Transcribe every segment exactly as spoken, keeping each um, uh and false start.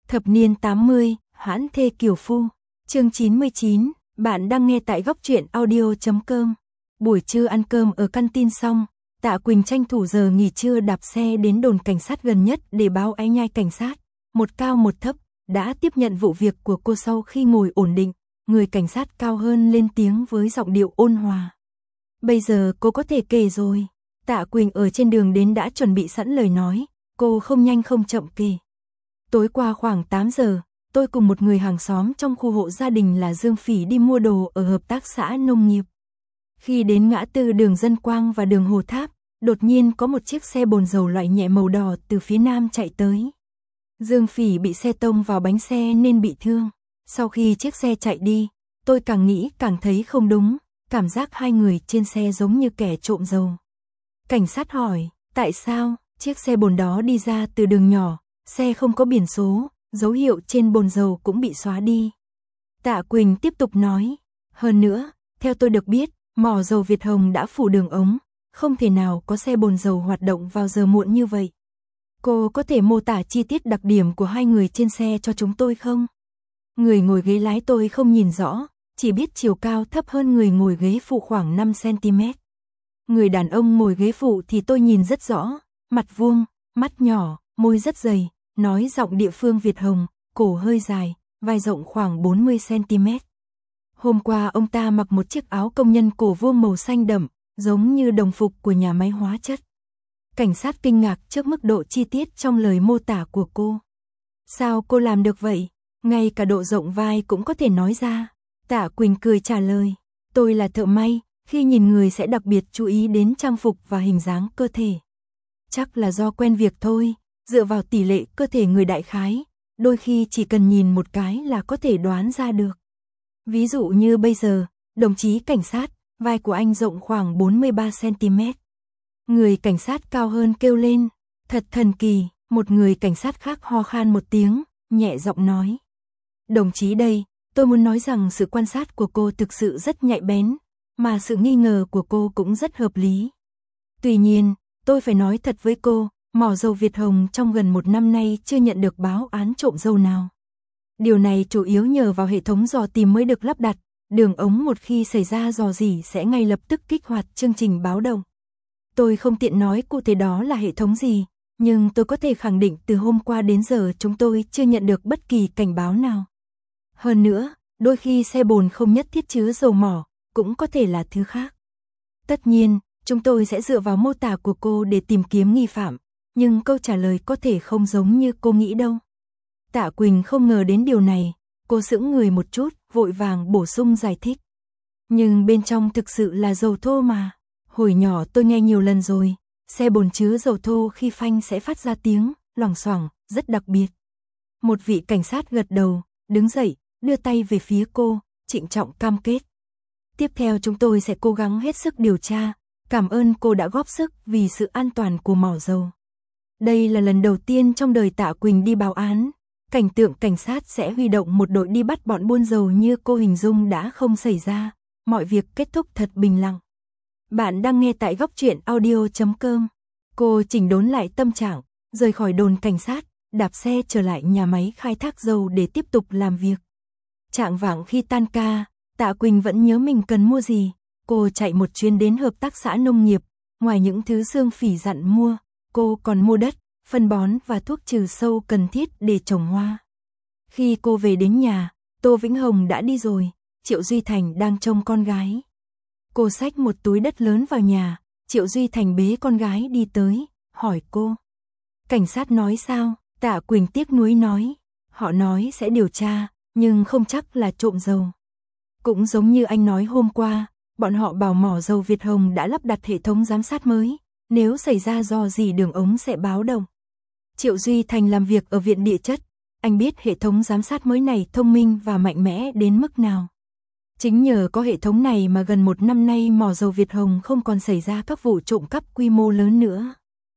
Thập niên tám mươi, Hoãn thê kiều phu. Chương chín mươi chín, bạn đang nghe tại góc truyện audio chấm com. Buổi trưa ăn cơm ở canteen xong, Tạ Quỳnh tranh thủ giờ nghỉ trưa đạp xe đến đồn cảnh sát gần nhất để báo ái nhai cảnh sát, một cao một thấp, đã tiếp nhận vụ việc của cô. Sau khi ngồi ổn định, người cảnh sát cao hơn lên tiếng với giọng điệu ôn hòa. Bây giờ cô có thể kể rồi. Tạ Quỳnh ở trên đường đến đã chuẩn bị sẵn lời nói, cô không nhanh không chậm kể. Tối qua khoảng tám giờ, tôi cùng một người hàng xóm trong khu hộ gia đình là Dương Phỉ đi mua đồ ở hợp tác xã nông nghiệp. Khi đến ngã tư đường Dân Quang và đường Hồ Tháp, đột nhiên có một chiếc xe bồn dầu loại nhẹ màu đỏ từ phía nam chạy tới. Dương Phỉ bị xe tông vào bánh xe nên bị thương. Sau khi chiếc xe chạy đi, tôi càng nghĩ càng thấy không đúng, cảm giác hai người trên xe giống như kẻ trộm dầu. Cảnh sát hỏi, tại sao? Chiếc xe bồn đó đi ra từ đường nhỏ, xe không có biển số, dấu hiệu trên bồn dầu cũng bị xóa đi. Tạ Quỳnh tiếp tục nói, hơn nữa, theo tôi được biết, mỏ dầu Việt Hồng đã phủ đường ống, không thể nào có xe bồn dầu hoạt động vào giờ muộn như vậy. Cô có thể mô tả chi tiết đặc điểm của hai người trên xe cho chúng tôi không? Người ngồi ghế lái tôi không nhìn rõ, chỉ biết chiều cao thấp hơn người ngồi ghế phụ khoảng năm xăng ti mét. Người đàn ông ngồi ghế phụ thì tôi nhìn rất rõ, mặt vuông, mắt nhỏ, môi rất dày, nói giọng địa phương Việt Hồng, cổ hơi dài, vai rộng khoảng bốn mươi xăng ti mét. Hôm qua ông ta mặc một chiếc áo công nhân cổ vuông màu xanh đậm, giống như đồng phục của nhà máy hóa chất. Cảnh sát kinh ngạc trước mức độ chi tiết trong lời mô tả của cô. Sao cô làm được vậy? Ngay cả độ rộng vai cũng có thể nói ra. Tạ Quỳnh cười trả lời, tôi là thợ may, khi nhìn người sẽ đặc biệt chú ý đến trang phục và hình dáng cơ thể. Chắc là do quen việc thôi, dựa vào tỷ lệ cơ thể người đại khái, đôi khi chỉ cần nhìn một cái là có thể đoán ra được. Ví dụ như bây giờ, đồng chí cảnh sát, vai của anh rộng khoảng bốn mươi ba xăng ti mét. Người cảnh sát cao hơn kêu lên, thật thần kỳ, một người cảnh sát khác ho khan một tiếng, nhẹ giọng nói. Đồng chí đây, tôi muốn nói rằng sự quan sát của cô thực sự rất nhạy bén, mà sự nghi ngờ của cô cũng rất hợp lý. Tuy nhiên, tôi phải nói thật với cô, mỏ dầu Việt Hồng trong gần một năm nay chưa nhận được báo án trộm dầu nào. Điều này chủ yếu nhờ vào hệ thống dò tìm mới được lắp đặt, đường ống một khi xảy ra rò rỉ sẽ ngay lập tức kích hoạt chương trình báo động. Tôi không tiện nói cụ thể đó là hệ thống gì, nhưng tôi có thể khẳng định từ hôm qua đến giờ chúng tôi chưa nhận được bất kỳ cảnh báo nào. Hơn nữa, đôi khi xe bồn không nhất thiết chứa dầu mỏ, cũng có thể là thứ khác. Tất nhiên, chúng tôi sẽ dựa vào mô tả của cô để tìm kiếm nghi phạm, nhưng câu trả lời có thể không giống như cô nghĩ đâu. Tạ Quỳnh không ngờ đến điều này, cô sững người một chút, vội vàng bổ sung giải thích. Nhưng bên trong thực sự là dầu thô mà. Hồi nhỏ tôi nghe nhiều lần rồi, xe bồn chứa dầu thô khi phanh sẽ phát ra tiếng loảng xoảng, rất đặc biệt. Một vị cảnh sát gật đầu, đứng dậy, đưa tay về phía cô, trịnh trọng cam kết. Tiếp theo chúng tôi sẽ cố gắng hết sức điều tra, cảm ơn cô đã góp sức vì sự an toàn của mỏ dầu. Đây là lần đầu tiên trong đời Tạ Quỳnh đi báo án, cảnh tượng cảnh sát sẽ huy động một đội đi bắt bọn buôn dầu như cô hình dung đã không xảy ra, mọi việc kết thúc thật bình lặng. Bạn đang nghe tại góc truyện audio chấm com. Cô chỉnh đốn lại tâm trạng, rời khỏi đồn cảnh sát, đạp xe trở lại nhà máy khai thác dầu để tiếp tục làm việc. Chạng vạng khi tan ca, Tạ Quỳnh vẫn nhớ mình cần mua gì, cô chạy một chuyến đến hợp tác xã nông nghiệp, ngoài những thứ Dương Phỉ dặn mua, cô còn mua đất, phân bón và thuốc trừ sâu cần thiết để trồng hoa. Khi cô về đến nhà, Tô Vĩnh Hồng đã đi rồi, Triệu Duy Thành đang trông con gái. Cô xách một túi đất lớn vào nhà, Triệu Duy Thành bế con gái đi tới, hỏi cô. Cảnh sát nói sao? Tạ Quỳnh tiếc nuối nói. Họ nói sẽ điều tra, nhưng không chắc là trộm dầu. Cũng giống như anh nói hôm qua, bọn họ bảo mỏ dầu Việt Hồng đã lắp đặt hệ thống giám sát mới, nếu xảy ra rò rỉ đường ống sẽ báo động. Triệu Duy Thành làm việc ở viện địa chất, anh biết hệ thống giám sát mới này thông minh và mạnh mẽ đến mức nào. Chính nhờ có hệ thống này mà gần một năm nay mỏ dầu Việt Hồng không còn xảy ra các vụ trộm cắp quy mô lớn nữa.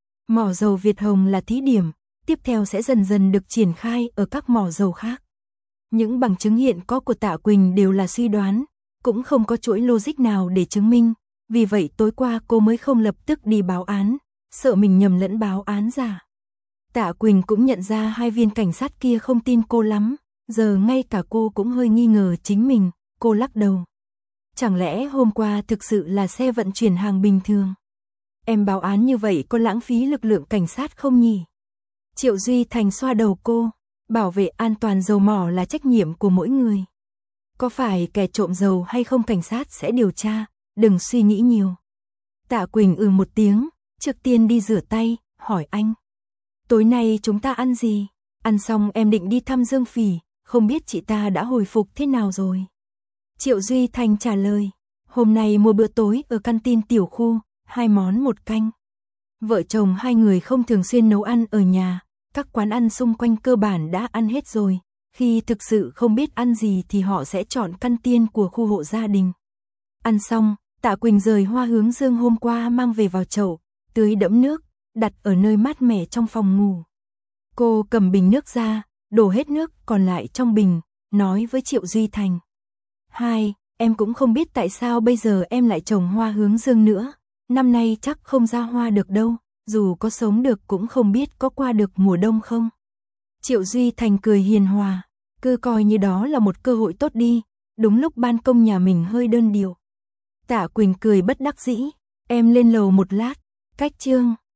Mỏ dầu Việt Hồng là thí điểm, tiếp theo sẽ dần dần được triển khai ở các mỏ dầu khác. Những bằng chứng hiện có của Tạ Quỳnh đều là suy đoán, cũng không có chuỗi logic nào để chứng minh, vì vậy tối qua cô mới không lập tức đi báo án, sợ mình nhầm lẫn báo án giả. Tạ Quỳnh cũng nhận ra hai viên cảnh sát kia không tin cô lắm, giờ ngay cả cô cũng hơi nghi ngờ chính mình, cô lắc đầu. Chẳng lẽ hôm qua thực sự là xe vận chuyển hàng bình thường? Em báo án như vậy có lãng phí lực lượng cảnh sát không nhỉ? Triệu Duy Thành xoa đầu cô, bảo vệ an toàn dầu mỏ là trách nhiệm của mỗi người. Có phải kẻ trộm dầu hay không cảnh sát sẽ điều tra, đừng suy nghĩ nhiều. Tạ Quỳnh ừ một tiếng, trước tiên đi rửa tay, hỏi anh. Tối nay chúng ta ăn gì? Ăn xong em định đi thăm Dương Phỉ, không biết chị ta đã hồi phục thế nào rồi? Triệu Duy Thành trả lời, hôm nay mua bữa tối ở canteen tiểu khu, hai món một canh. Vợ chồng hai người không thường xuyên nấu ăn ở nhà, các quán ăn xung quanh cơ bản đã ăn hết rồi. Khi thực sự không biết ăn gì thì họ sẽ chọn canteen của khu hộ gia đình. Ăn xong, Tạ Quỳnh rời hoa hướng dương hôm qua mang về vào chậu, tưới đẫm nước, đặt ở nơi mát mẻ trong phòng ngủ. Cô cầm bình nước ra, đổ hết nước còn lại trong bình, nói với Triệu Duy Thành. Hai, em cũng không biết tại sao bây giờ em lại trồng hoa hướng dương nữa. Năm nay chắc không ra hoa được đâu, dù có sống được cũng không biết có qua được mùa đông không. Triệu Duy Thành cười hiền hòa, cứ coi như đó là một cơ hội tốt đi, đúng lúc ban công nhà mình hơi đơn điệu. Tạ Quỳnh cười bất đắc dĩ, em lên lầu một lát, cách chương.